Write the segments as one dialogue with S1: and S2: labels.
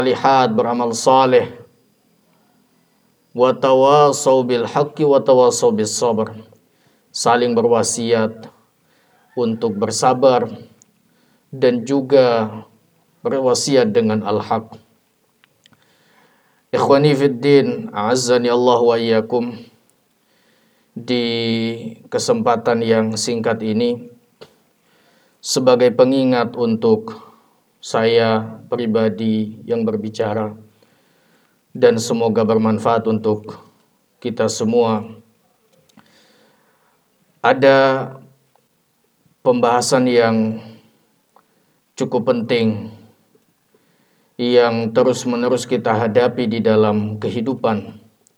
S1: lihat beramal saleh, wa tawasau bil haqqi wa tawasau bis sabr, saling berwasiat untuk bersabar dan juga berwasiat dengan al-haq. Ikhwani fid din, a'azzani Allah wa iyyakum. Di kesempatan yang singkat ini, sebagai pengingat untuk saya pribadi yang berbicara, dan semoga bermanfaat untuk kita semua, ada pembahasan yang cukup penting yang terus-menerus kita hadapi di dalam kehidupan,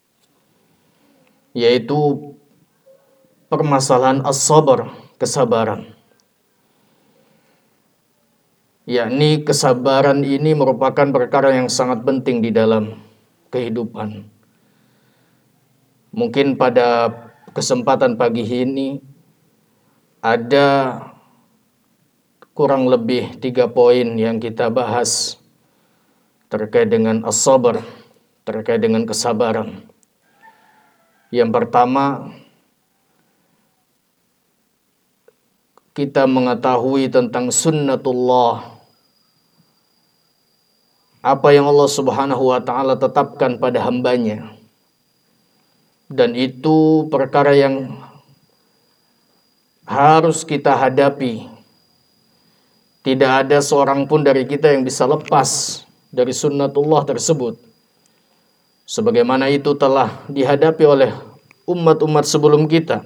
S1: yaitu permasalahan as-sabar, kesabaran. Yakni kesabaran ini merupakan perkara yang sangat penting di dalam kehidupan. Mungkin pada kesempatan pagi ini ada kurang lebih 3 poin yang kita bahas terkait dengan as-sabar, terkait dengan kesabaran. Yang pertama, kita mengetahui tentang sunnatullah, apa yang Allah Subhanahu wa ta'ala tetapkan pada hambanya. Dan itu perkara yang harus kita hadapi. Tidak ada seorang pun dari kita yang bisa lepas dari sunnatullah tersebut, sebagaimana itu telah dihadapi oleh umat-umat sebelum kita.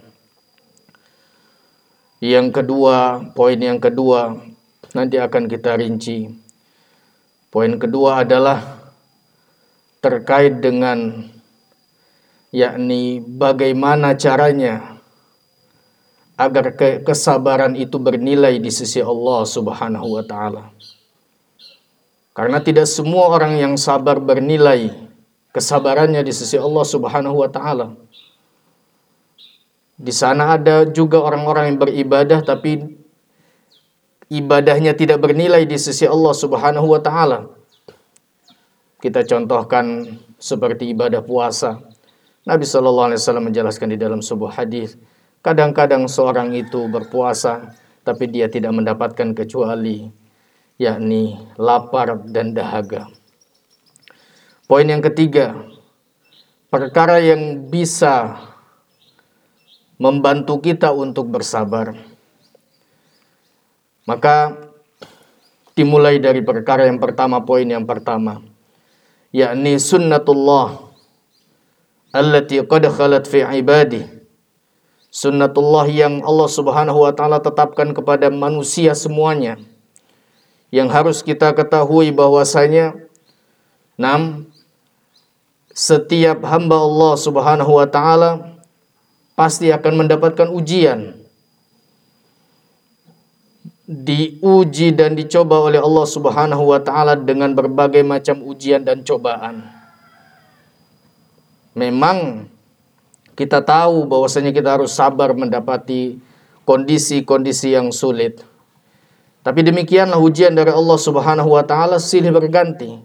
S1: Yang kedua, poin yang kedua nanti akan kita rinci. Poin kedua adalah terkait dengan yakni bagaimana caranya agar kesabaran itu bernilai di sisi Allah Subhanahu wa ta'ala. Karena tidak semua orang yang sabar bernilai kesabarannya di sisi Allah Subhanahu wa ta'ala. Di sana ada juga orang-orang yang beribadah tapi ibadahnya tidak bernilai di sisi Allah Subhanahu wa ta'ala. Kita contohkan seperti ibadah puasa. Nabi SAW menjelaskan di dalam sebuah hadis, kadang-kadang seorang itu berpuasa tapi dia tidak mendapatkan kecuali yakni lapar dan dahaga. Poin yang ketiga, perkara yang bisa membantu kita untuk bersabar. Maka dimulai dari perkara yang pertama, poin yang pertama, yakni sunnatullah allati qad khalat fi ibadih. Sunnatullah yang Allah Subhanahu wa ta'ala tetapkan kepada manusia semuanya, yang harus kita ketahui bahwasanya setiap hamba Allah Subhanahu wa ta'ala pasti akan mendapatkan ujian, diuji dan dicoba oleh Allah Subhanahu wa ta'ala dengan berbagai macam ujian dan cobaan. Memang kita tahu bahwasanya kita harus sabar mendapati kondisi-kondisi yang sulit. Tapi demikianlah ujian dari Allah Subhanahu wa ta'ala silih berganti.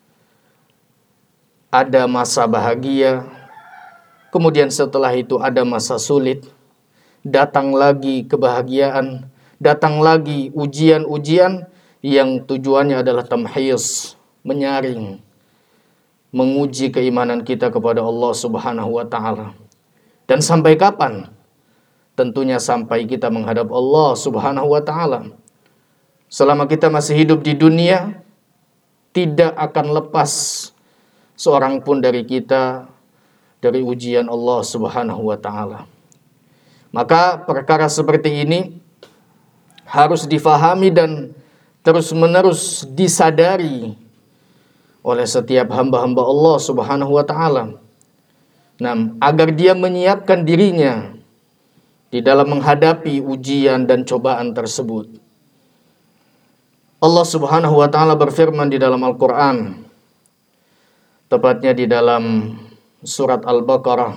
S1: Ada masa bahagia, kemudian setelah itu ada masa sulit, datang lagi kebahagiaan, datang lagi ujian-ujian yang tujuannya adalah tamhis, menyaring, menguji keimanan kita kepada Allah Subhanahu wa ta'ala. Dan sampai kapan? Tentunya sampai kita menghadap Allah Subhanahu wa ta'ala. Selama kita masih hidup di dunia, tidak akan lepas seorang pun dari kita dari ujian Allah Subhanahu wa ta'ala. Maka perkara seperti ini harus difahami dan terus-menerus disadari oleh setiap hamba-hamba Allah Subhanahu wa ta'ala. Agar dia menyiapkan dirinya di dalam menghadapi ujian dan cobaan tersebut. Allah Subhanahu wa ta'ala berfirman di dalam Al-Quran, tepatnya di dalam surat Al-Baqarah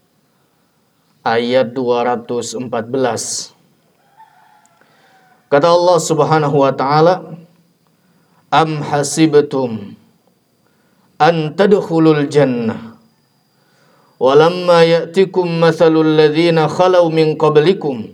S1: ayat 214. Kata Allah Subhanahu wa ta'ala, am hasibtum an tadkhulul jannah walamma ya'tikum mathalul ladzina khalau min qablikum.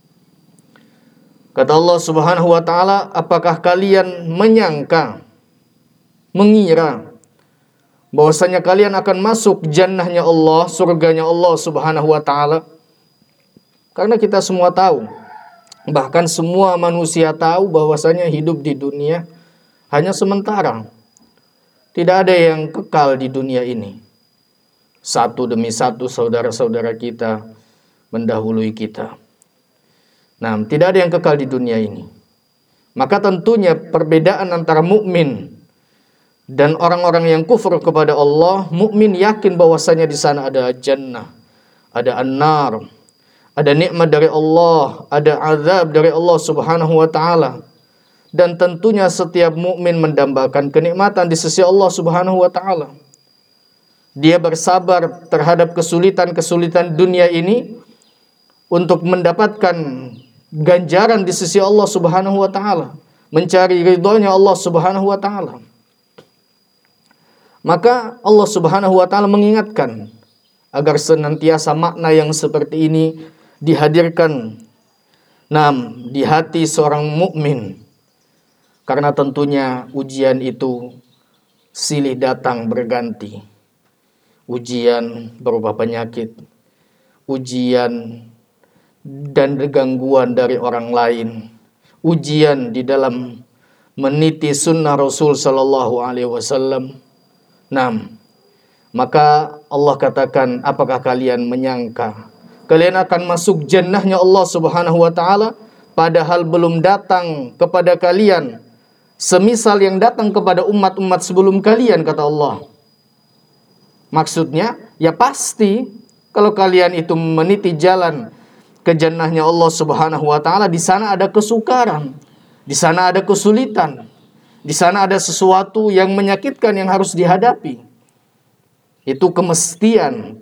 S1: Kata Allah Subhanahu wa taala, apakah kalian menyangka, mengira bahwasanya kalian akan masuk jannahnya Allah, surganya Allah Subhanahu wa taala? Karena kita semua tahu, bahkan semua manusia tahu bahwasanya hidup di dunia hanya sementara. Tidak ada yang kekal di dunia ini. Satu demi satu saudara-saudara kita mendahului kita. Nah, tidak ada yang kekal di dunia ini. Maka tentunya perbedaan antara mukmin dan orang-orang yang kufur kepada Allah, mukmin yakin bahwasanya di sana ada jannah, ada an-nar, ada nikmat dari Allah, ada azab dari Allah Subhanahu wa taala. Dan tentunya setiap mukmin mendambakan kenikmatan di sisi Allah Subhanahu wa taala. Dia bersabar terhadap kesulitan-kesulitan dunia ini untuk mendapatkan ganjaran di sisi Allah Subhanahu wa taala, mencari ridhonya Allah Subhanahu wa taala. Maka Allah Subhanahu wa taala mengingatkan agar senantiasa makna yang seperti ini dihadirkan di hati seorang mukmin. Karena tentunya ujian itu silih datang berganti. Ujian berupa penyakit, ujian dan gangguan dari orang lain, ujian di dalam meniti sunnah Rasul sallallahu alaihi wasallam. Maka Allah katakan, apakah kalian menyangka kalian akan masuk jannahnya Allah Subhanahu wa taala padahal belum datang kepada kalian semisal yang datang kepada umat-umat sebelum kalian, kata Allah. Maksudnya, ya pasti kalau kalian itu meniti jalan ke jannahnya Allah Subhanahu wa taala, di sana ada kesukaran, di sana ada kesulitan, di sana ada sesuatu yang menyakitkan yang harus dihadapi. Itu kemestian.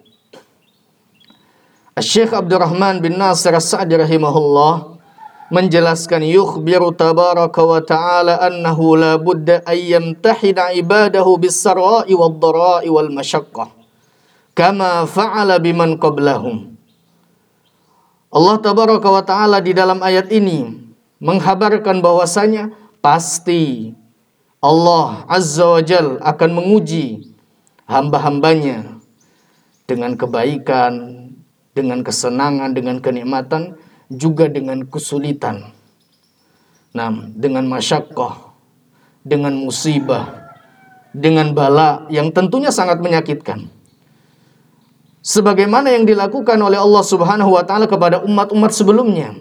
S1: Syekh Abdurrahman bin Nasir As-Sa'di rahimahullah menjelaskan, yukhbiru tabaraka wa ta'ala annahu la budda ayyamtahina ibadahu bis-sarra'i wad-dhara'i wal masyaqqah kama fa'ala biman qablahum. Allah tabaraka wa ta'ala di dalam ayat ini menghabarkan bahwasanya pasti Allah Azza wa Jal akan menguji hamba-hambanya dengan kebaikan, dengan kesenangan, dengan kenikmatan, juga dengan kesulitan. Dengan masyaqqah, dengan musibah, dengan bala yang tentunya sangat menyakitkan. Sebagaimana yang dilakukan oleh Allah Subhanahu wa taala kepada umat-umat sebelumnya.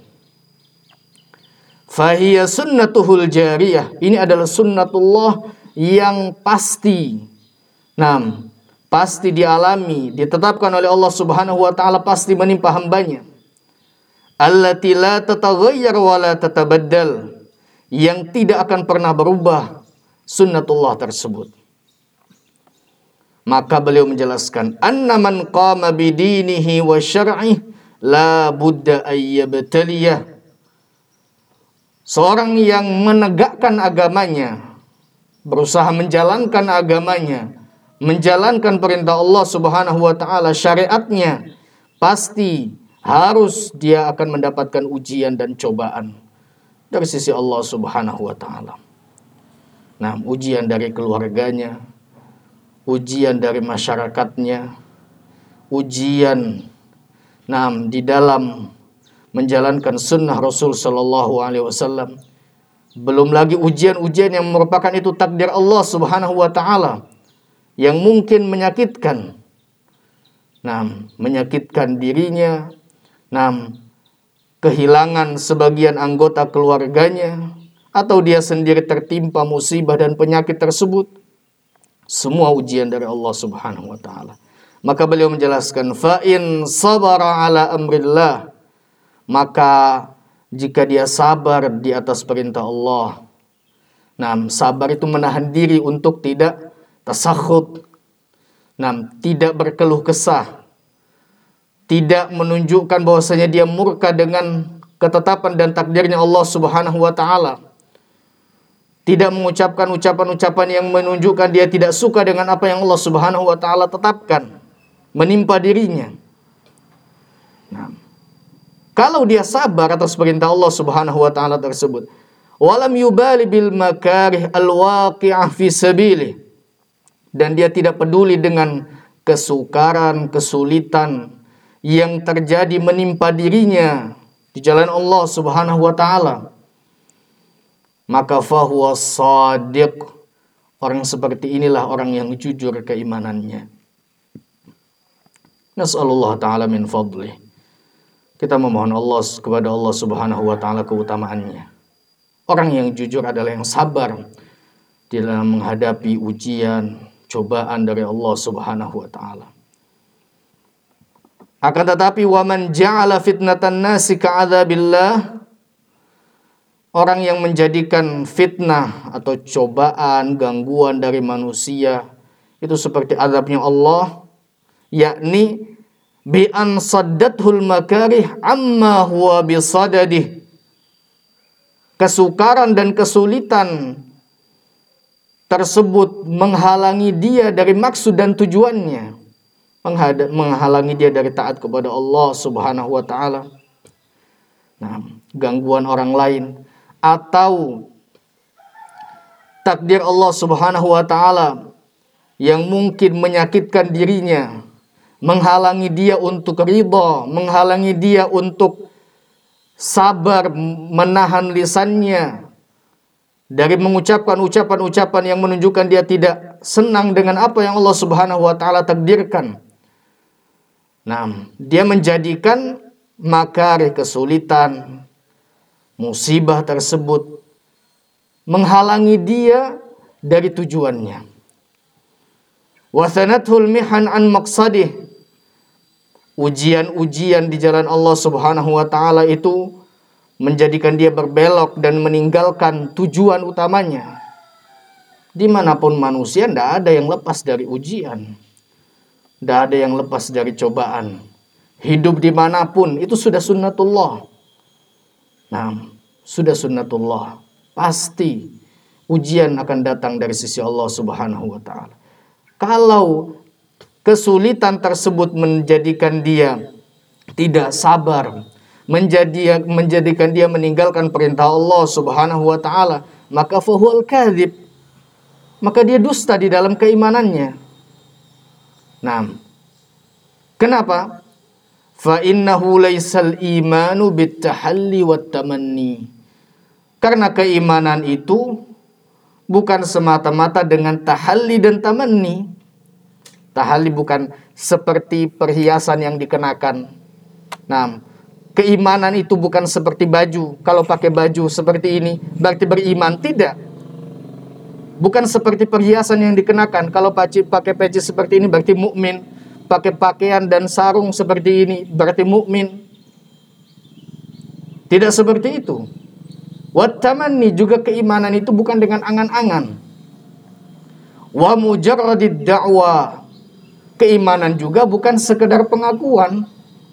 S1: Fahiya sunnatuhul jariyah. Ini adalah sunnatullah yang pasti. Pasti dialami, ditetapkan oleh Allah Subhanahu wa taala, pasti menimpa hambanya. Allati la tataghayyar wa la tatabaddal, yang tidak akan pernah berubah sunnatullah tersebut. Maka beliau menjelaskan, anna man qama bidinihi wa syar'ih la budda ayyabtaliyah. Seorang yang menegakkan agamanya, berusaha menjalankan agamanya, menjalankan perintah Allah Subhanahu wa taala, syariatnya, pasti harus dia akan mendapatkan ujian dan cobaan dari sisi Allah Subhanahu wa taala. Ujian dari keluarganya, ujian dari masyarakatnya, ujian di dalam menjalankan sunnah Rasul sallallahu alaihi wasallam. Belum lagi ujian-ujian yang merupakan itu takdir Allah Subhanahu wa taala, yang mungkin menyakitkan. Menyakitkan dirinya, kehilangan sebagian anggota keluarganya, atau dia sendiri tertimpa musibah dan penyakit tersebut. Semua ujian dari Allah Subhanahu wa taala. Maka beliau menjelaskan, fa in sabara ala amrillah, maka jika dia sabar di atas perintah Allah. Sabar itu menahan diri untuk tidak tasakhut, tidak berkeluh kesah, tidak menunjukkan bahwasanya dia murka dengan ketetapan dan takdirnya Allah Subhanahu wa taala, tidak mengucapkan ucapan-ucapan yang menunjukkan dia tidak suka dengan apa yang Allah Subhanahu wa taala tetapkan menimpa dirinya. Nah, kalau dia sabar atas perintah Allah Subhanahu wa taala tersebut, walam yubali bil makarih al-waqi'ah fi sabilih, dan dia tidak peduli dengan kesukaran, kesulitan yang terjadi menimpa dirinya di jalan Allah Subhanahu wa taala, maka fahuwa shadiq. Orang seperti inilah orang yang jujur keimanannya. Nas'alullah ta'ala min fadlih. Kita memohon kepada Allah Subhanahu wa taala keutamaannya. Orang yang jujur adalah yang sabar di dalam menghadapi ujian, cobaan dari Allah Subhanahu wa taala. Akan tetapi waman ja'ala fitnatan nasi ka'adzabillah, orang yang menjadikan fitnah atau cobaan, gangguan dari manusia itu seperti azabnya Allah, yakni bi an saddathul makarih amma huwa bisadadih. Kesukaran dan kesulitan tersebut menghalangi dia dari maksud dan tujuannya, menghalangi dia dari taat kepada Allah Subhanahu wa taala. Nah, gangguan orang lain atau takdir Allah Subhanahu wa taala yang mungkin menyakitkan dirinya, menghalangi dia untuk ridha, menghalangi dia untuk sabar menahan lisannya dari mengucapkan ucapan-ucapan yang menunjukkan dia tidak senang dengan apa yang Allah Subhanahu wa taala takdirkan. Nah, dia menjadikan makarih, kesulitan, musibah tersebut menghalangi dia dari tujuannya. Wasanathul mihan an maqsadih. Ujian-ujian di jalan Allah Subhanahu wa taala itu menjadikan dia berbelok dan meninggalkan tujuan utamanya. Dimanapun manusia, tidak ada yang lepas dari ujian, tidak ada yang lepas dari cobaan. Hidup dimanapun itu sudah sunnatullah. Nah, sudah sunnatullah. Pasti ujian akan datang dari sisi Allah Subhanahu wa taala. Kalau kesulitan tersebut menjadikan dia tidak sabar, menjadikan dia meninggalkan perintah Allah Subhanahu wa taala, maka fahuwal kadzib. Maka dia dusta di dalam keimanannya. Nah, kenapa? Fa innahu laisal imanu bitahalli wat tamanni. Karena keimanan itu bukan semata-mata dengan tahalli dan tamanni. Tahalli bukan seperti perhiasan yang dikenakan. Nah, keimanan itu bukan seperti baju. Kalau pakai baju seperti ini berarti beriman, tidak. Bukan seperti perhiasan yang dikenakan. Kalau pakai peci seperti ini berarti mukmin. Pakai pakaian dan sarung seperti ini berarti mukmin. Tidak seperti itu. Wat tamanni, juga keimanan itu bukan dengan angan-angan. Wa mujarradid da'wa, keimanan juga bukan sekedar pengakuan.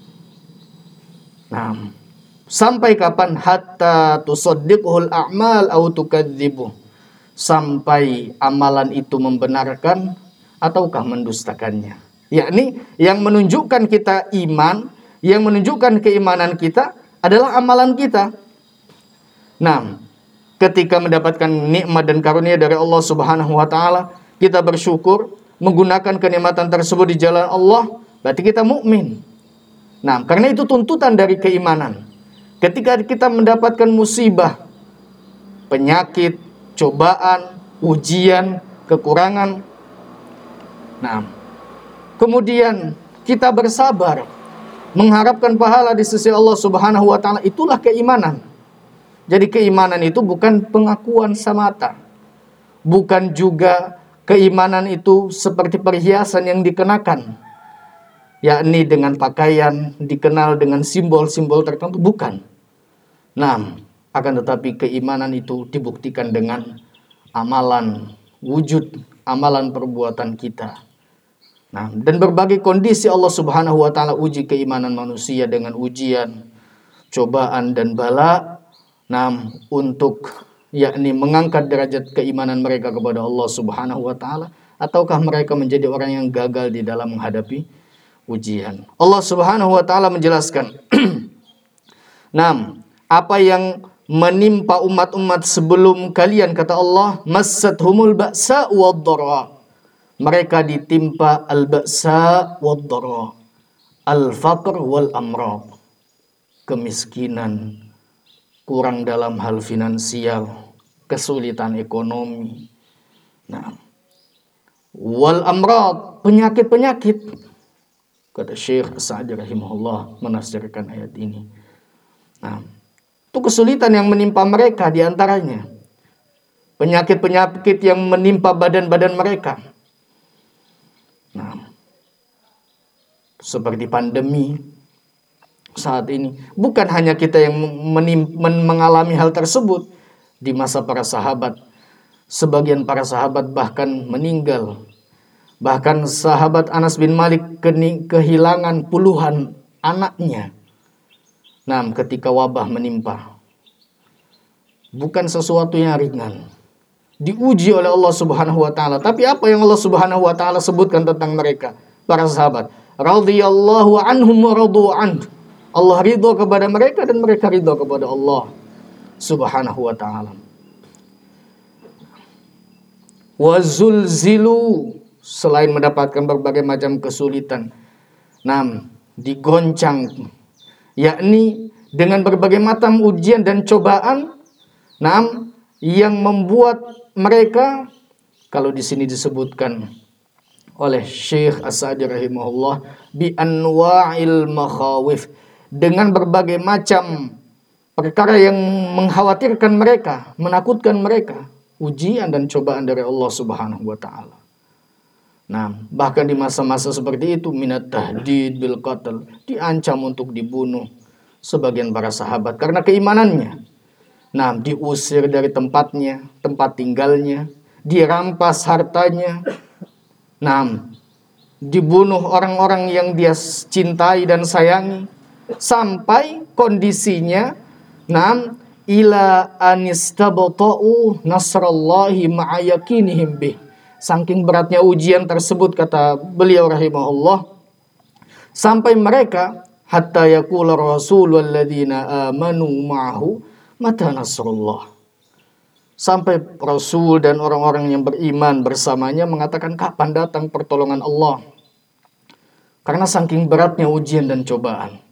S1: Nah, sampai kapan? Hatta tusaddiqul a'mal aw tukadzibuh, sampai amalan itu membenarkan ataukah mendustakannya. Yakni yang menunjukkan kita iman, yang menunjukkan keimanan kita adalah amalan kita. Nah, ketika mendapatkan nikmat dan karunia dari Allah Subhanahu wa taala, kita bersyukur, menggunakan kenikmatan tersebut di jalan Allah, berarti kita mukmin. Nah, karena itu tuntutan dari keimanan. Ketika kita mendapatkan musibah, penyakit, cobaan, ujian, kekurangan, nah, kemudian kita bersabar, mengharapkan pahala di sisi Allah Subhanahu wa taala, itulah keimanan. Jadi keimanan itu bukan pengakuan semata. Bukan juga keimanan itu seperti perhiasan yang dikenakan, yakni dengan pakaian, dikenal dengan simbol-simbol tertentu, bukan. Nah, akan tetapi keimanan itu dibuktikan dengan amalan, wujud amalan perbuatan kita. Nah, dan berbagai kondisi Allah Subhanahu wa taala uji keimanan manusia dengan ujian, cobaan dan bala. Nah, untuk yakni mengangkat derajat keimanan mereka kepada Allah Subhanahu wa taala, ataukah mereka menjadi orang yang gagal di dalam menghadapi ujian? Allah Subhanahu wa taala menjelaskan, apa yang menimpa umat-umat sebelum kalian, kata Allah, massathumul ba'sa wad-dharra. Mereka ditimpa al-ba'sa wad-dharra, al-faqr wal amrad, kemiskinan, kurang dalam hal finansial, kesulitan ekonomi. Wal amrad, penyakit-penyakit. Kata Syekh As-Sa'di rahimahullah menafsirkan ayat ini. Itu kesulitan yang menimpa mereka, diantaranya penyakit-penyakit yang menimpa badan-badan mereka. Seperti pandemi saat ini. Bukan hanya kita yang mengalami hal tersebut. Di masa para sahabat, sebagian para sahabat bahkan meninggal. Bahkan sahabat Anas bin Malik kehilangan puluhan anaknya. Ketika wabah menimpa. Bukan sesuatu yang ringan. Diuji oleh Allah Subhanahu wa taala. Tapi apa yang Allah Subhanahu wa taala sebutkan tentang mereka, para sahabat? Radhiyallahu anhum wa radu anhu. Allah ridho kepada mereka dan mereka ridho kepada Allah Subhanahu wa ta'ala. Wa zulzilu, selain mendapatkan berbagai macam kesulitan, digoncang, yakni dengan berbagai macam ujian dan cobaan, yang membuat mereka, kalau di sini disebutkan oleh Syekh As-Sa'di rahimahullah, bi anwa'il makhawif, dengan berbagai macam perkara yang mengkhawatirkan mereka, menakutkan mereka, ujian dan cobaan dari Allah Subhanahu wa taala. Bahkan di masa-masa seperti itu, minat tahdid bil qatl, diancam untuk dibunuh sebagian para sahabat karena keimanannya. Diusir dari tempatnya, tempat tinggalnya, dirampas hartanya. Dibunuh orang-orang yang dia cintai dan sayangi, sampai kondisinya ila anistabta'u nasrallahi ma'ayakinihim bih. Saking beratnya ujian tersebut, kata beliau rahimahullah, sampai mereka hatta yaqula rasulul ladzina amanu ma'ahu mata nasrullah. Sampai Rasul dan orang-orang yang beriman bersamanya mengatakan, kapan datang pertolongan Allah? Karena saking beratnya ujian dan cobaan.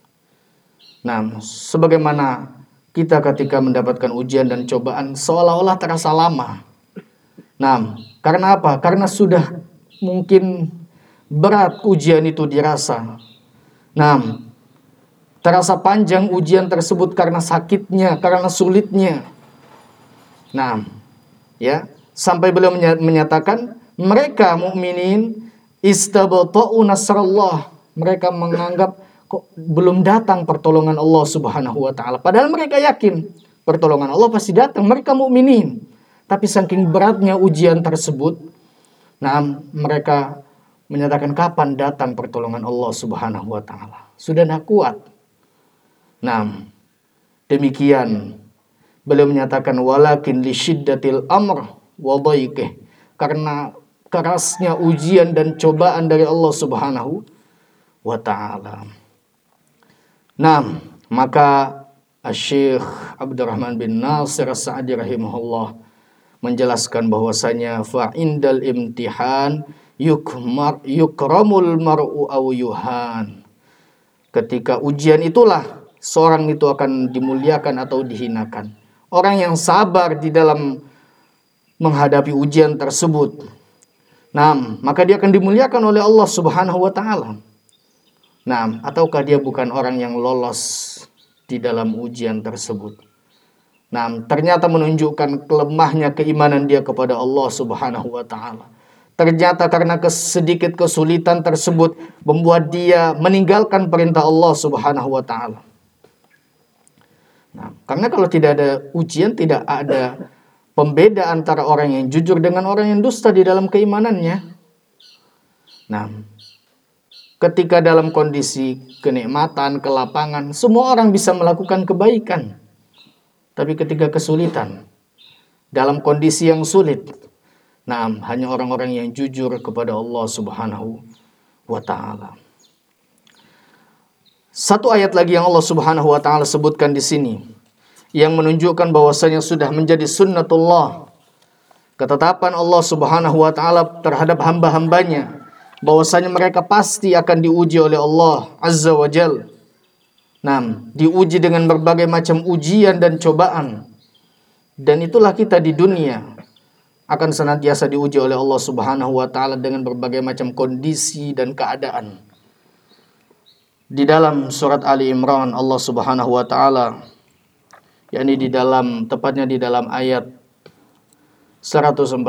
S1: Sebagaimana kita ketika mendapatkan ujian dan cobaan seolah-olah terasa lama. Karena apa? Karena sudah mungkin berat ujian itu dirasa. Terasa panjang ujian tersebut karena sakitnya, karena sulitnya. Sampai beliau menyatakan, mereka mukminin istabta'u nasrallah. Mereka menganggap kok belum datang pertolongan Allah Subhanahu wa taala. Padahal mereka yakin pertolongan Allah pasti datang, mereka mukminin. Tapi saking beratnya ujian tersebut, mereka menyatakan, kapan datang pertolongan Allah Subhanahu wa taala? Sudah tidak kuat. Demikian beliau menyatakan, walakin li syiddatil amr wa dhaiqih, karena kerasnya ujian dan cobaan dari Allah Subhanahu wa taala. Maka Syekh Abdurrahman bin Nasir As-Sa'di rahimahullah menjelaskan bahwasanya fa indal imtihan yukramul mar'u aw yuhan. Ketika ujian itulah seorang itu akan dimuliakan atau dihinakan. Orang yang sabar di dalam menghadapi ujian tersebut, maka dia akan dimuliakan oleh Allah Subhanahu wa taala. Ataukah dia bukan orang yang lolos di dalam ujian tersebut? Ternyata menunjukkan kelemahnya keimanan dia kepada Allah Subhanahu wa taala. Ternyata karena sedikit kesulitan tersebut membuat dia meninggalkan perintah Allah Subhanahu wa taala. Karena kalau tidak ada ujian, tidak ada pembeda antara orang yang jujur dengan orang yang dusta di dalam keimanannya. Ketika dalam kondisi kenikmatan, kelapangan, semua orang bisa melakukan kebaikan. Tapi ketika kesulitan, dalam kondisi yang sulit. Naam, hanya orang-orang yang jujur kepada Allah Subhanahu wa taala. Satu ayat lagi yang Allah Subhanahu wa taala sebutkan di sini yang menunjukkan bahwasanya sudah menjadi sunnatullah, ketetapan Allah Subhanahu wa taala terhadap hamba-hambanya, bahwasanya mereka pasti akan diuji oleh Allah Azza wa Jalla. Diuji dengan berbagai macam ujian dan cobaan. Dan itulah kita di dunia akan senantiasa diuji oleh Allah Subhanahu wa taala dengan berbagai macam kondisi dan keadaan. Di dalam surat Ali Imran Allah Subhanahu wa taala, yakni tepatnya di dalam ayat 142,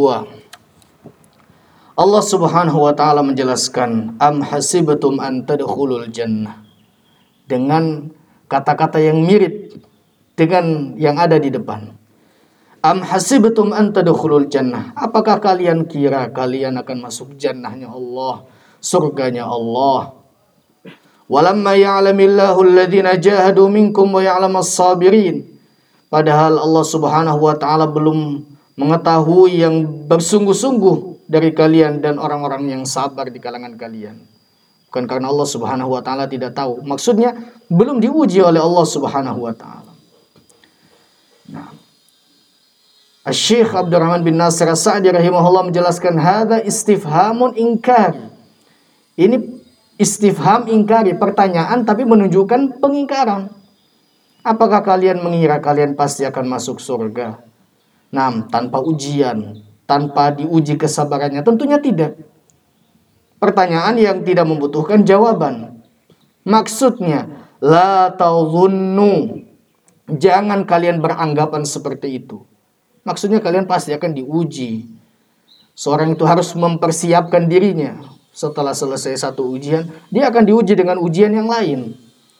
S1: Allah Subhanahu wa taala menjelaskan, am hasibtum an tadkhulul jannah, dengan kata-kata yang mirip dengan yang ada di depan. Am hasibtum an tadkhulul jannah, apakah kalian kira kalian akan masuk jannahnya Allah, surganya Allah? Walamma ya'lamillahu alladhina jahadu minkum wa ya'lamas sabirin, padahal Allah Subhanahu wa taala belum mengetahui yang bersungguh-sungguh dari kalian dan orang-orang yang sabar di kalangan kalian. Bukan karena Allah Subhanahu wa taala tidak tahu, maksudnya belum diuji oleh Allah Subhanahu wa taala. Syekh Abdurrahman bin Nasir As-Sa'di rahimahullah menjelaskan, hadza istifhamun inkari. Ini istifham ingkari, pertanyaan tapi menunjukkan pengingkaran. Apakah kalian mengira kalian pasti akan masuk surga? Tanpa ujian, tanpa diuji kesabarannya? Tentunya tidak. Pertanyaan yang tidak membutuhkan jawaban. Maksudnya, la tadhunnu, jangan kalian beranggapan seperti itu. Maksudnya kalian pasti akan diuji. Seorang itu harus mempersiapkan dirinya. Setelah selesai satu ujian, dia akan diuji dengan ujian yang lain.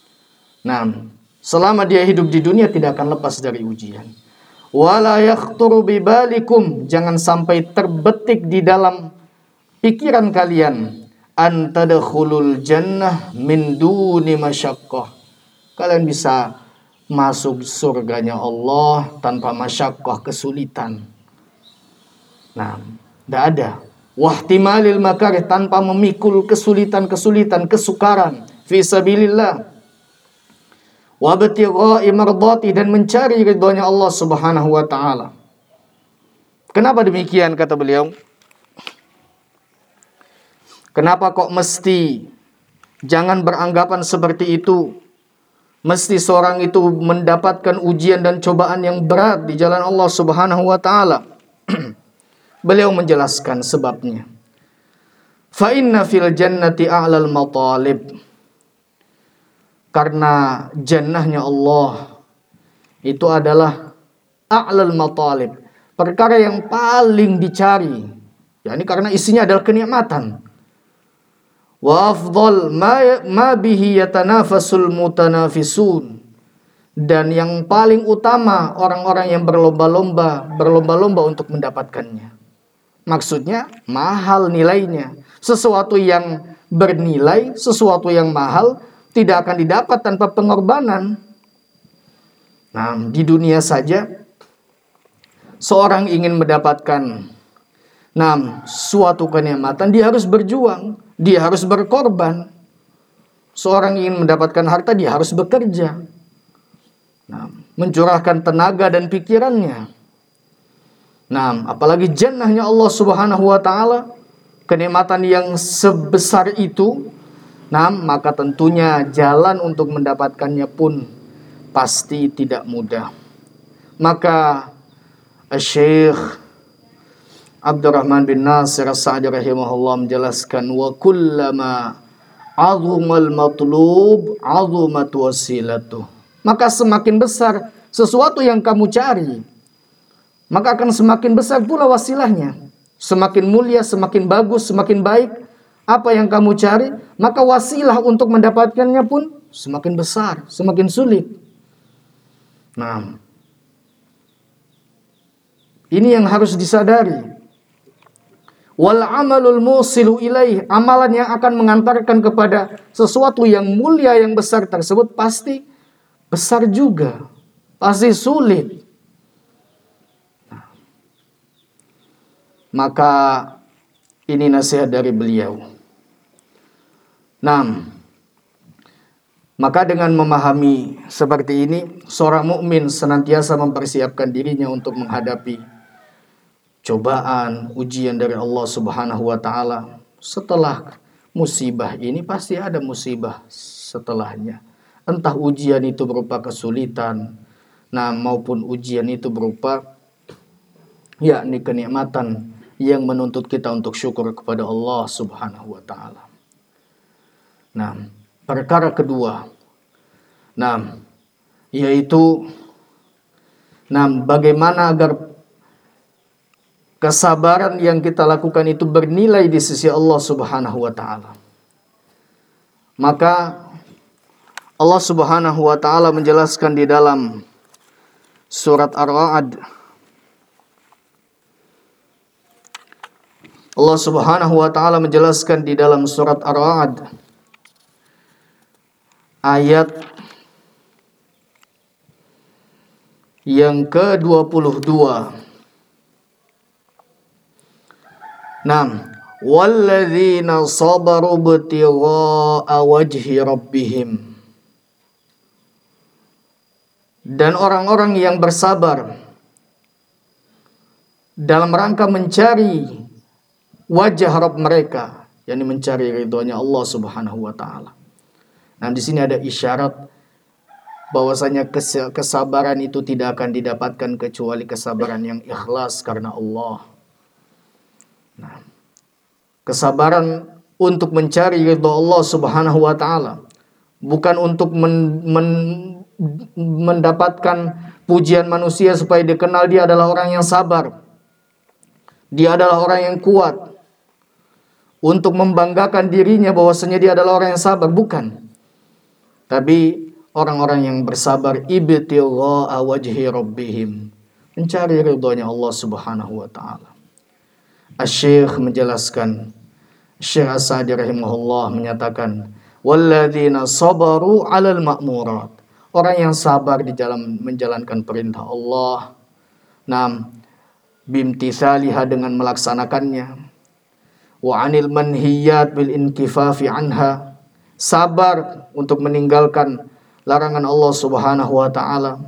S1: Selama dia hidup di dunia tidak akan lepas dari ujian. Wala yakhturu bibalikum, jangan sampai terbetik di dalam pikiran kalian, an tadkhulul jannah min duni masyaqqah, kalian bisa masuk surganya Allah tanpa masyaqqah, kesulitan. Tidak ada. Wahtimalil makarih, tanpa memikul kesulitan-kesulitan, kesukaran. Fi sabilillah. Wabtigha'i mardati, dan mencari ridhonya Allah Subhanahu wa taala. Kenapa demikian kata beliau? Kenapa kok mesti jangan beranggapan seperti itu? Mesti seorang itu mendapatkan ujian dan cobaan yang berat di jalan Allah Subhanahu wa taala. Beliau menjelaskan sebabnya. Fa inna fil jannati a'lal matalib. Karena jannahnya Allah itu adalah a'lal matalib, perkara yang paling dicari. Ini karena isinya adalah kenikmatan. Wa afdal ma bihi yatanafasul mutanafisun, dan yang paling utama orang-orang yang berlomba-lomba untuk mendapatkannya. Maksudnya mahal nilainya. Sesuatu yang bernilai, sesuatu yang mahal tidak akan didapat tanpa pengorbanan. Di dunia saja seorang ingin mendapatkan suatu kenikmatan, dia harus berjuang, dia harus berkorban. Seorang ingin mendapatkan harta, dia harus bekerja, mencurahkan tenaga dan pikirannya. Apalagi jannahnya Allah Subhanahu wa taala, kenikmatan yang sebesar itu, maka tentunya jalan untuk mendapatkannya pun pasti tidak mudah. Maka Syekh Abdurrahman bin Nasir As-Sa'di rahimahullah menjelaskan, wa kullama 'azumal matlub 'azumat wasilatuh. Maka semakin besar sesuatu yang kamu cari, maka akan semakin besar pula wasilahnya. Semakin mulia, semakin bagus, semakin baik apa yang kamu cari, maka wasilah untuk mendapatkannya pun semakin besar, semakin sulit. Ini yang harus disadari. Wal amalul musilu ilaih, amalan yang akan mengantarkan kepada sesuatu yang mulia, yang besar tersebut pasti besar juga, pasti sulit. Maka ini nasihat dari beliau. Maka dengan memahami seperti ini, seorang mukmin senantiasa mempersiapkan dirinya untuk menghadapi cobaan, ujian dari Allah Subhanahu wa taala. Setelah musibah ini pasti ada musibah setelahnya. Entah ujian itu berupa kesulitan, maupun ujian itu berupa yakni kenikmatan yang menuntut kita untuk syukur kepada Allah Subhanahu wa taala. Perkara kedua, yaitu bagaimana agar kesabaran yang kita lakukan itu bernilai di sisi Allah Subhanahu wa taala. Maka Allah Subhanahu wa taala menjelaskan di dalam surat Ar-Ra'd. Allah Subhanahu wa taala menjelaskan di dalam surat Ar-Ra'd ayat yang ke-22. Walladzina sabaru ibtigha'a wajhi rabbihim. Dan orang-orang yang bersabar dalam rangka mencari wajah Rabb mereka, yakni mencari ridhonya Allah Subhanahu wa taala. Di sini ada isyarat bahwasanya kesabaran itu tidak akan didapatkan kecuali kesabaran yang ikhlas karena Allah. Kesabaran untuk mencari ridho Allah Subhanahu wa taala, bukan untuk mendapatkan pujian manusia supaya dikenal dia adalah orang yang sabar. Dia adalah orang yang kuat. Untuk membanggakan dirinya bahwasanya dia adalah orang yang sabar, bukan. Tapi orang-orang yang bersabar ibtigha'a wajhi rabbihim, mencari ridhonya Allah Subhanahu wa taala. Asy-Syaikh menjelaskan, Syekh As-Sa'di rahimahullah menyatakan, walladzina sabaru 'alal ma'murat. Orang yang sabar di dalam menjalankan perintah Allah, bimtithaliha dengan melaksanakannya, wa 'anil manhiyat bil inkifafi anha. Sabar untuk meninggalkan larangan Allah Subhanahu wa taala.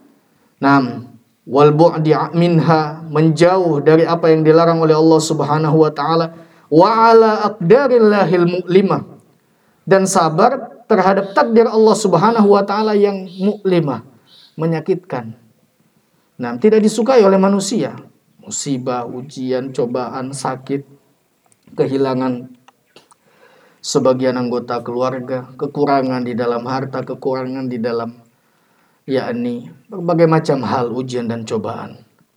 S1: Wal bu'di minha, menjauh dari apa yang dilarang oleh Allah Subhanahu wa taala. Wa 'ala aqdarillahil mu'limah, dan sabar terhadap takdir Allah Subhanahu wa taala yang mu'limah, menyakitkan. Tidak disukai oleh manusia. Musibah, ujian, cobaan, sakit, kehilangan sebagian anggota keluarga, kekurangan di dalam harta, kekurangan di dalam yakni berbagai macam hal ujian dan cobaan.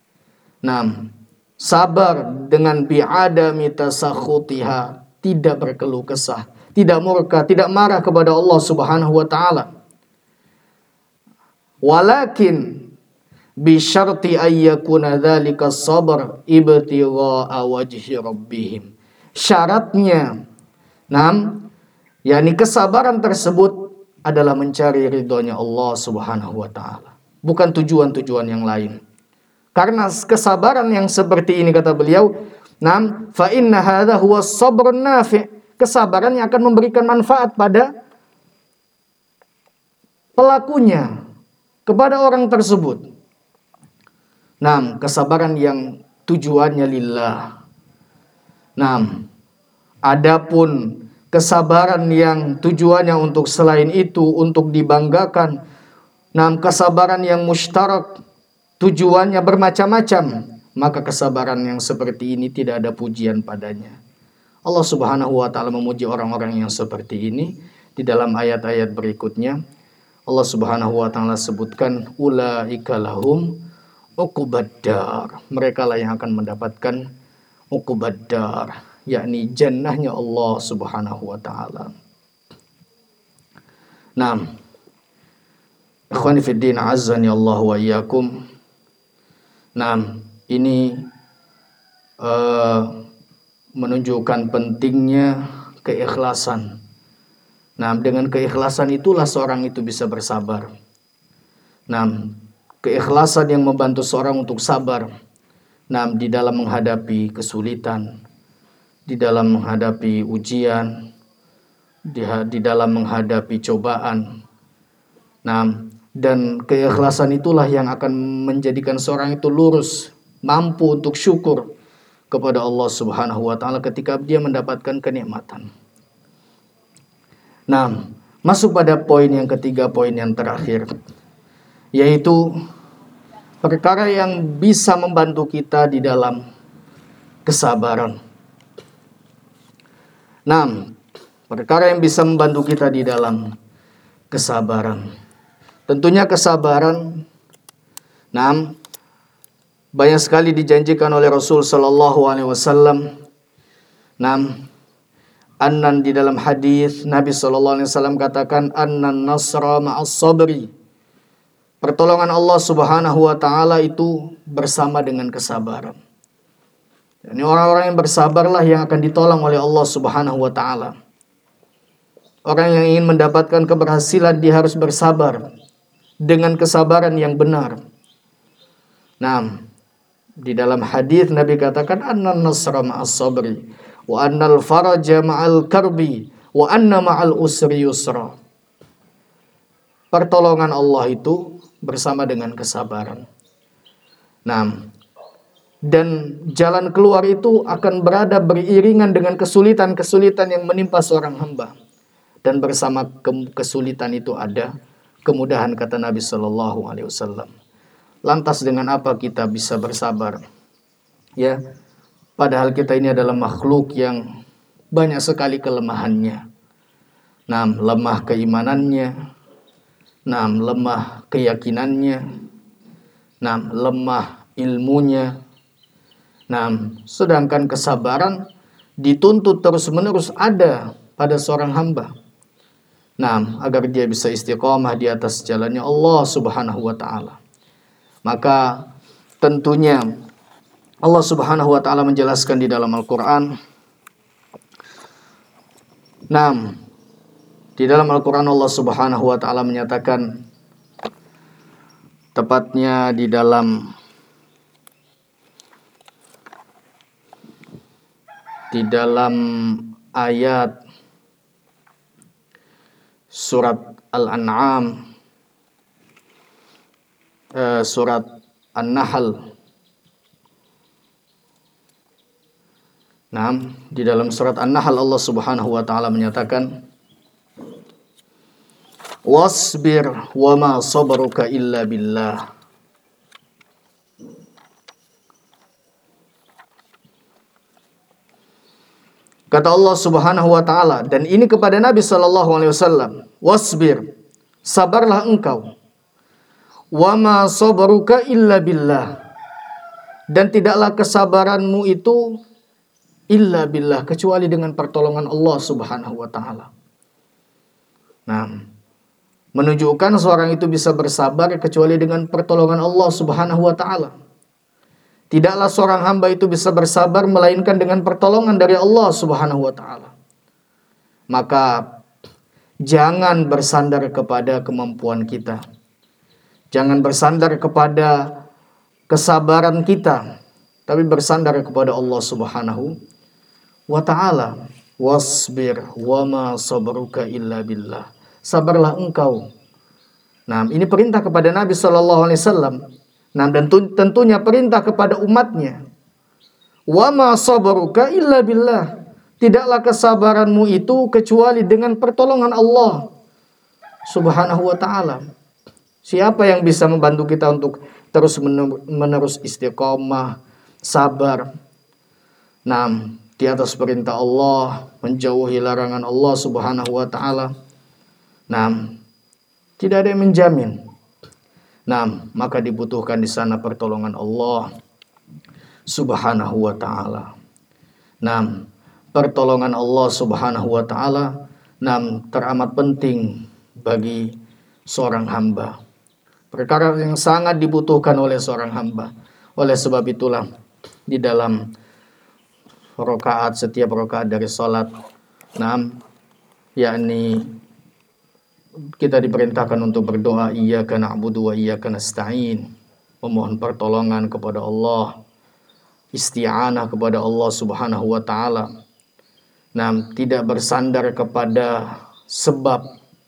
S1: Sabar dengan bi'adami tasakhutiha, tidak berkeluh kesah, tidak murka, tidak marah kepada Allah Subhanahu wa taala. Walakin bi syarti ayyakuna dzalika sabr ibtigha'a wajhi rabbihim. Syaratnya, yakni kesabaran tersebut adalah mencari ridhonya Allah Subhanahu wa taala, bukan tujuan-tujuan yang lain. Karena kesabaran yang seperti ini, kata beliau, fa inna hadza huwa sabrun nafi'. Kesabaran yang akan memberikan manfaat pada pelakunya, kepada orang tersebut. Kesabaran yang tujuannya lillah. Adapun kesabaran yang tujuannya untuk selain itu, untuk dibanggakan, kesabaran yang mustarak, tujuannya bermacam-macam, maka kesabaran yang seperti ini tidak ada pujian padanya. Allah Subhanahu wa taala memuji orang-orang yang seperti ini di dalam ayat-ayat berikutnya. Allah Subhanahu wa taala sebutkan, ulaika lahum uqubaddar. Mereka lah yang akan mendapatkan uqubaddar, yakni jannahnya Allah Subhanahu wa taala. Ikhwani fid din, azzani Allah wa iyyakum. Ini menunjukkan pentingnya keikhlasan. Dengan keikhlasan itulah seorang itu bisa bersabar. Keikhlasan yang membantu seorang untuk sabar. di dalam menghadapi kesulitan, di dalam menghadapi ujian, di dalam menghadapi cobaan. Dan keikhlasan itulah yang akan menjadikan seorang itu lurus, mampu untuk syukur kepada Allah Subhanahu wa taala ketika dia mendapatkan kenikmatan. Masuk pada poin yang ketiga, poin yang terakhir, yaitu perkara yang bisa membantu kita di dalam kesabaran. Perkara yang bisa membantu kita di dalam kesabaran. Tentunya kesabaran, banyak sekali dijanjikan oleh Rasul Sallallahu Alaihi Wasallam. Annan di dalam hadis Nabi Sallallahu Alaihi Wasallam katakan, annan nasra ma'as sabri. Pertolongan Allah Subhanahu Wa Taala itu bersama dengan kesabaran. Ini orang-orang yang bersabarlah yang akan ditolong oleh Allah Subhanahu Wa Taala. Orang yang ingin mendapatkan keberhasilan, dia harus bersabar dengan kesabaran yang benar. Di dalam hadis Nabi katakan, annan nasra ma'as sabri wa annal faraja ma'al karbi wa anna ma'al usri yusra. Pertolongan Allah itu bersama dengan kesabaran. Dan jalan keluar itu akan berada beriringan dengan kesulitan-kesulitan yang menimpa seorang hamba. Dan bersama kesulitan itu ada kemudahan, kata Nabi Shallallahu Alaihi Wasallam. Lantas dengan apa kita bisa bersabar? Ya, padahal kita ini adalah makhluk yang banyak sekali kelemahannya. Lemah keimanannya, lemah keyakinannya, lemah ilmunya. Sedangkan kesabaran dituntut terus-menerus ada pada seorang hamba. Agar dia bisa istiqomah di atas jalannya Allah Subhanahu wa taala. Maka tentunya Allah Subhanahu wa taala menjelaskan di dalam Al-Qur'an. Di dalam Al-Qur'an Allah Subhanahu wa taala menyatakan, tepatnya di dalam ayat surat Al-An'am, surat An-Nahl. Di dalam surat An-Nahl Allah Subhanahu wa taala menyatakan, wasbir wa ma sabruka illa billah. Kata Allah Subhanahu wa taala, dan ini kepada Nabi sallallahu alaihi wasallam, wasbir, sabarlah engkau. Wa ma sabruka illa billah. Dan tidaklah kesabaranmu itu illa billah, kecuali dengan pertolongan Allah Subhanahu wa taala. Menunjukkan seorang itu bisa bersabar kecuali dengan pertolongan Allah Subhanahu wa taala. Tidaklah seorang hamba itu bisa bersabar melainkan dengan pertolongan dari Allah Subhanahu wa taala. Maka jangan bersandar kepada kemampuan kita. Jangan bersandar kepada kesabaran kita, tapi bersandar kepada Allah Subhanahu wa taala. Wasbir wa ma sabruka illa billah. Sabarlah engkau. Ini perintah kepada Nabi sallallahu alaihi wasallam. Dan tentunya perintah kepada umatnya. Wa ma sabruka illa billah. Tidaklah kesabaranmu itu kecuali dengan pertolongan Allah Subhanahu wa taala. Siapa yang bisa membantu kita untuk terus menerus istiqomah, sabar, di atas perintah Allah, menjauhi larangan Allah Subhanahu wa taala? Tidak ada yang menjamin. Maka dibutuhkan di sana pertolongan Allah Subhanahu wa taala. Pertolongan Allah Subhanahu wa taala teramat penting bagi seorang hamba. Perkara yang sangat dibutuhkan oleh seorang hamba. Oleh sebab itulah di dalam setiap rakaat dari salat, yakni kita diperintahkan untuk berdoa, iyyaka na'budu wa iyyaka nasta'in, memohon pertolongan kepada Allah isti'anah kepada Allah Subhanahu wa taala. Tidak bersandar kepada sebab.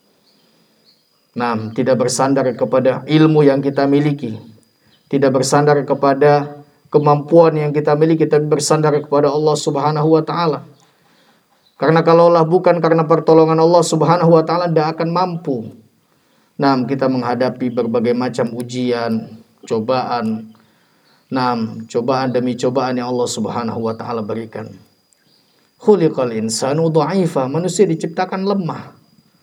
S1: Tidak bersandar kepada ilmu yang kita miliki. Tidak bersandar kepada kemampuan yang kita miliki, tapi bersandar kepada Allah Subhanahu wa taala. Karena kalaulah bukan karena pertolongan Allah Subhanahu wa taala, tidak akan mampu. Kita menghadapi berbagai macam ujian, cobaan. Cobaan demi cobaan yang Allah Subhanahu wa taala berikan. Khuliqal insanu dha'ifa, manusia diciptakan lemah.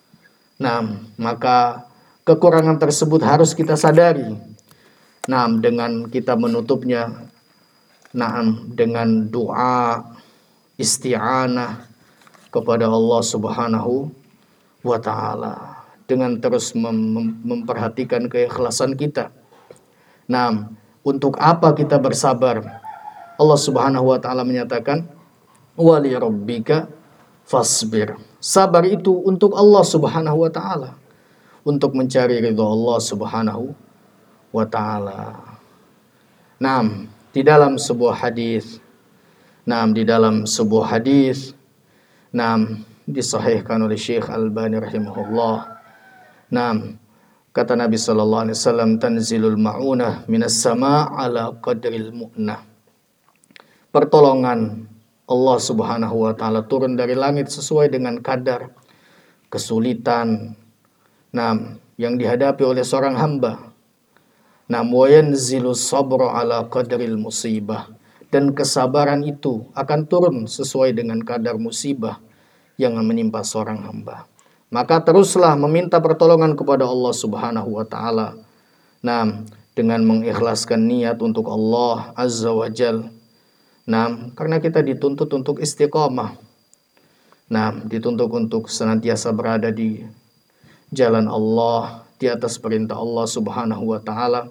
S1: Maka kekurangan tersebut harus kita sadari. Dengan kita menutupnya dengan doa isti'anah kepada Allah Subhanahu wa taala, dengan terus memperhatikan keikhlasan kita. Untuk apa kita bersabar? Allah Subhanahu wa taala menyatakan, "Wa li rabbika fasbir." Sabar itu untuk Allah Subhanahu wa taala, untuk mencari ridha Allah Subhanahu wa taala. Di dalam sebuah hadis, disahihkan oleh Syekh Albani rahimahullah. Kata Nabi sallallahu alaihi wasallam, "Tanzilul ma'unah minas sama' ala qadril mu'nah." Pertolongan Allah Subhanahu wa taala turun dari langit sesuai dengan kadar kesulitan yang dihadapi oleh seorang hamba. Wa yanzilu sabra ala qadril musibah, dan kesabaran itu akan turun sesuai dengan kadar musibah yang menimpa seorang hamba. Maka teruslah meminta pertolongan kepada Allah Subhanahu wa taala. Dengan mengikhlaskan niat untuk Allah Azza wa Jal. Karena kita dituntut untuk istiqamah. Dituntut untuk senantiasa berada di jalan Allah, di atas perintah Allah Subhanahu wa taala.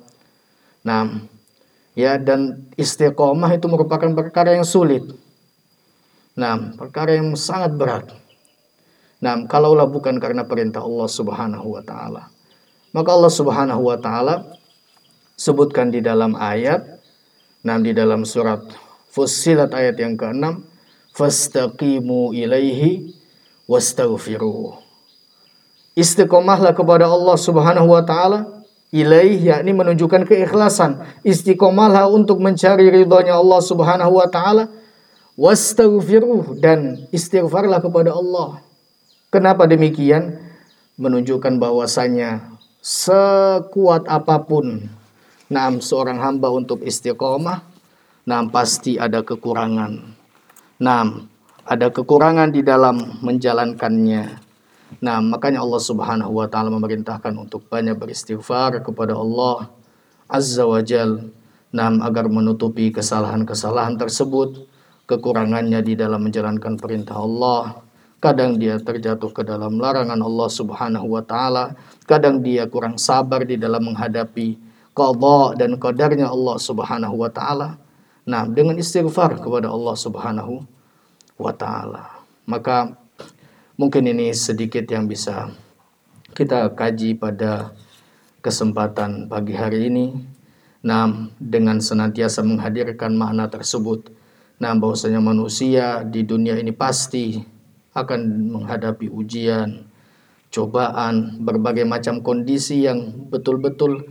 S1: Dan istiqamah itu merupakan perkara yang sulit. Perkara yang sangat berat. Kalaulah bukan karena perintah Allah Subhanahu wa taala. Maka Allah Subhanahu wa taala sebutkan di dalam ayat, di dalam surat Fussilat ayat yang ke-6, "Fastaqimu ilaihi wastaghfiruh." Istiqomahlah kepada Allah Subhanahu wa taala, ilaihi yakni menunjukkan keikhlasan. Istiqomahlah untuk mencari ridhonya Allah Subhanahu wa taala, wastaghfiruh, dan istighfarlah kepada Allah. Kenapa demikian? Menunjukkan bahwasanya sekuat apapun seorang hamba untuk istiqomah, pasti ada kekurangan. Ada kekurangan di dalam menjalankannya. Makanya Allah Subhanahu wa taala memerintahkan untuk banyak beristighfar kepada Allah Azza wa Jal, agar menutupi kesalahan-kesalahan tersebut, kekurangannya di dalam menjalankan perintah Allah. Kadang dia terjatuh ke dalam larangan Allah Subhanahu wa taala, kadang dia kurang sabar di dalam menghadapi qadha dan qadarnya Allah Subhanahu wa taala. Dengan istighfar kepada Allah Subhanahu wa taala. Maka mungkin ini sedikit yang bisa kita kaji pada kesempatan pagi hari ini. Dengan senantiasa menghadirkan makna tersebut. Bahwasanya manusia di dunia ini pasti akan menghadapi ujian, cobaan, berbagai macam kondisi yang betul-betul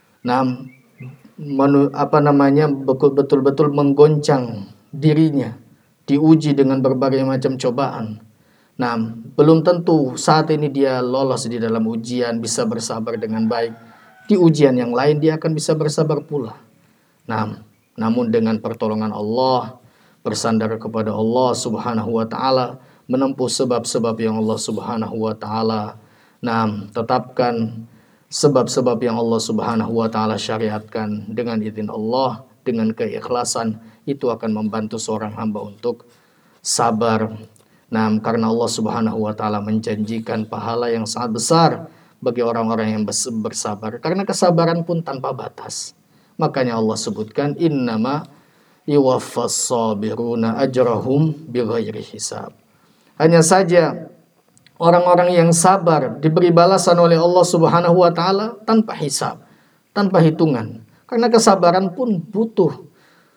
S1: betul-betul menggoncang dirinya, diuji dengan berbagai macam cobaan. Belum tentu saat ini dia lolos di dalam ujian, bisa bersabar dengan baik. Di ujian yang lain dia akan bisa bersabar pula. Namun dengan pertolongan Allah, bersandar kepada Allah Subhanahu wa taala, menempuh sebab-sebab yang Allah Subhanahu wa taala tetapkan, sebab-sebab yang Allah Subhanahu wa taala syariatkan, dengan izin Allah, dengan keikhlasan, itu akan membantu seorang hamba untuk sabar. Karena Allah Subhanahu wa taala menjanjikan pahala yang sangat besar bagi orang-orang yang bersabar, karena kesabaran pun tanpa batas. Makanya Allah sebutkan, "Innama yuwaffas sabiruna ajrahum bighairi hisab." Hanya saja orang-orang yang sabar diberi balasan oleh Allah Subhanahu wa taala tanpa hisab, tanpa hitungan. Karena kesabaran pun butuh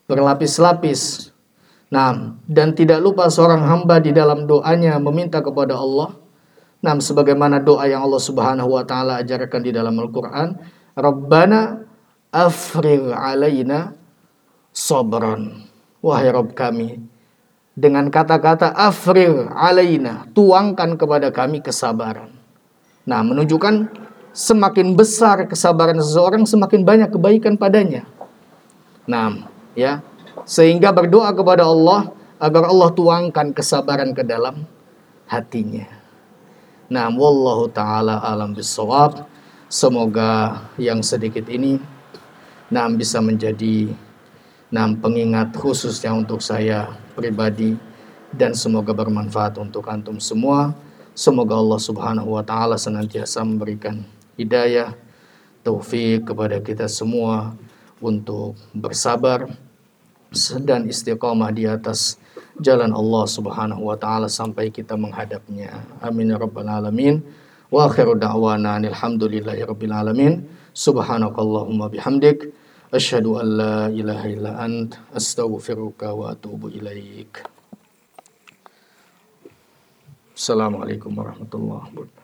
S1: berlapis-lapis. Nah, dan tidak lupa seorang hamba di dalam doanya meminta kepada Allah. Nah, sebagaimana doa yang Allah Subhanahu wa taala ajarkan di dalam Al-Qur'an, Rabbana afrigh alaina sabran. Wahai Rabb kami, dengan kata-kata afrigh alaina, tuangkan kepada kami kesabaran. Nah, menunjukkan semakin besar kesabaran seseorang, semakin banyak kebaikan padanya. Nah, ya, sehingga berdoa kepada Allah agar Allah tuangkan kesabaran ke dalam hatinya. Nah, wallahu taala alam bissawab. Semoga yang sedikit ini bisa menjadi pengingat khususnya untuk saya pribadi, dan semoga bermanfaat untuk antum semua. Semoga Allah Subhanahu wa taala senantiasa memberikan hidayah, taufik kepada kita semua untuk bersabar dan istiqamah di atas jalan Allah Subhanahu wa taala sampai kita menghadapnya. Amin ya rabbal alamin. Wa akhiru da'wana alhamdulillahi rabbil alamin. Subhanakallahumma bihamdik asyhadu an la ilaha illa ant astaghfiruka wa atubu ilaik. Assalamualaikum warahmatullahi wabarakatuh.